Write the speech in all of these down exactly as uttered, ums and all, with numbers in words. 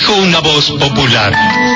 Elijo una voz popular.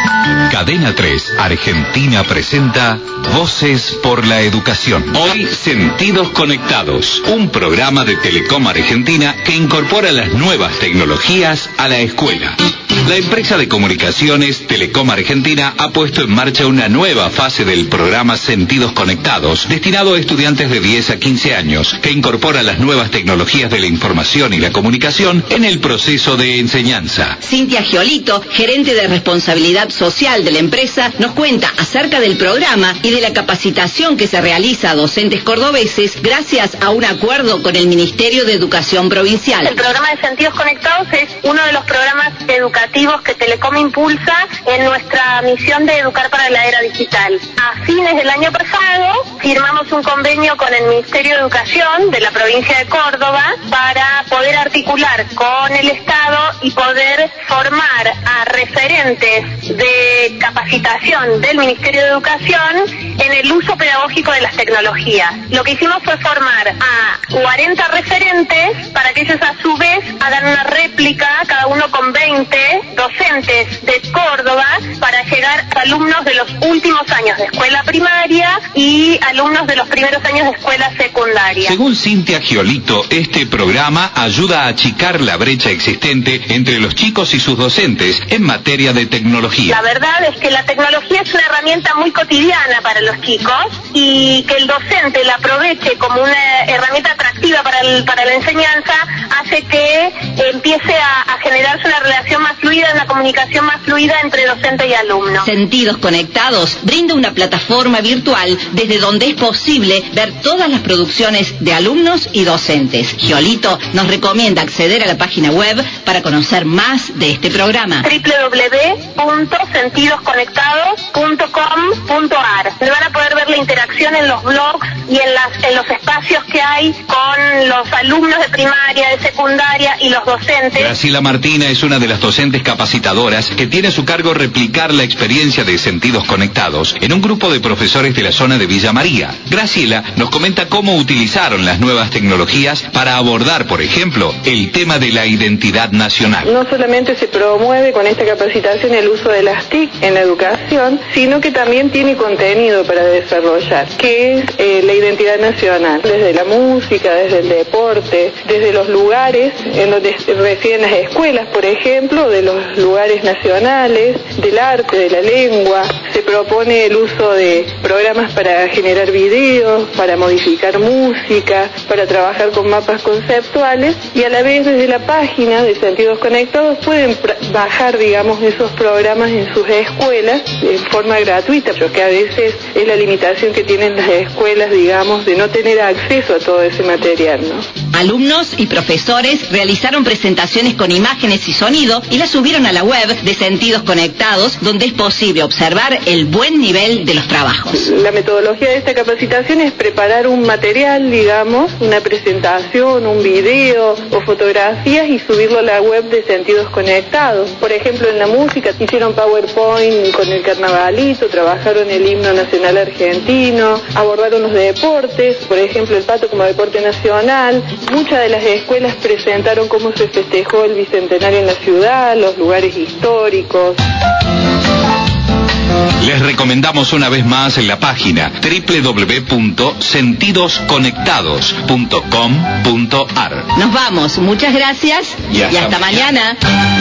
Cadena tres Argentina presenta Voces por la Educación. Hoy, Sentidos Conectados, un programa de Telecom Argentina que incorpora las nuevas tecnologías a la escuela. La empresa de comunicaciones Telecom Argentina ha puesto en marcha una nueva fase del programa Sentidos Conectados, destinado a estudiantes de diez a quince años, que incorpora las nuevas tecnologías de la información y la comunicación en el proceso de enseñanza. Cintia Giolito, gerente de responsabilidad social de la empresa, nos cuenta acerca del programa y de la capacitación que se realiza a docentes cordobeses gracias a un acuerdo con el Ministerio de Educación Provincial. El programa de Sentidos Conectados es uno de los programas educativos que Telecom impulsa en nuestra misión de educar para la era digital. A fines del año pasado firmamos un convenio con el Ministerio de Educación de la provincia de Córdoba para poder articular con el Estado y poder formar a referentes de capacitación del Ministerio de Educación en el uso pedagógico de las tecnologías. Lo que hicimos fue formar a cuarenta referentes para que ellos a su vez hagan una réplica, cada uno con veinte docentes de Córdoba, para llegar a alumnos de los últimos años de escuela primaria y alumnos de los primeros años de escuela secundaria. Según Cintia Giolito, este programa ayuda a achicar la brecha existente entre los chicos y sus docentes en materia de tecnología. La verdad es que la tecnología es una herramienta muy cotidiana para los chicos y que el docente la aproveche como una herramienta atractiva para, el, para la enseñanza hace que empiece a, a generarse una relación más fluida, una comunicación más fluida entre docente y alumno. Sentidos Conectados brinda una plataforma virtual desde donde es posible ver todas las producciones de alumnos y docentes. Giolito nos recomienda acceder a la página web para conocer más de este programa. doble u doble u doble u punto sentidos conectados punto com punto a r. Se van a poder ver la interacción en los blogs y en, las, en los espacios que hay con los alumnos de primaria, de secundaria y los docentes. Graciela Martina es una de las docentes capacitadoras que tiene a su cargo replicar la experiencia de Sentidos Conectados en un grupo de profesores de la zona de Villa María. Graciela nos comenta cómo utilizaron las nuevas tecnologías para abordar, por ejemplo, el tema de la identidad nacional. No solamente se promueve con esta capacitación el uso de las T I C en la educación, sino que también tiene contenido para desarrollar, que es eh, la identidad nacional, desde la música, desde el deporte, desde los lugares en donde residen las escuelas, por ejemplo, de los lugares nacionales, del arte, de la lengua. Se propone el uso de programas para generar videos, para modificar música, para trabajar con mapas conceptuales, y a la vez desde la página de Sentidos Conectados pueden bajar, digamos, esos programas en sus escuelas en forma gratuita, porque a veces es la limitación que tienen las escuelas, digamos, de no tener acceso a todo ese material, ¿no? Alumnos y profesores realizaron presentaciones con imágenes y sonido y las subieron a la web de Sentidos Conectados, donde es posible observar el buen nivel de los trabajos. La metodología de esta capacitación es preparar un material, digamos, una presentación, un video o fotografías y subirlo a la web de Sentidos Conectados. Por ejemplo, en la música hicieron PowerPoint con el carnavalito, trabajaron el himno nacional argentino, abordaron los deportes, por ejemplo, el pato como deporte nacional. Muchas de las escuelas presentaron cómo se festejó el bicentenario en la ciudad, los lugares históricos. Les recomendamos una vez más en la página doble u doble u doble u punto sentidos conectados punto com punto a r. Nos vamos, muchas gracias y hasta, y hasta mañana. mañana.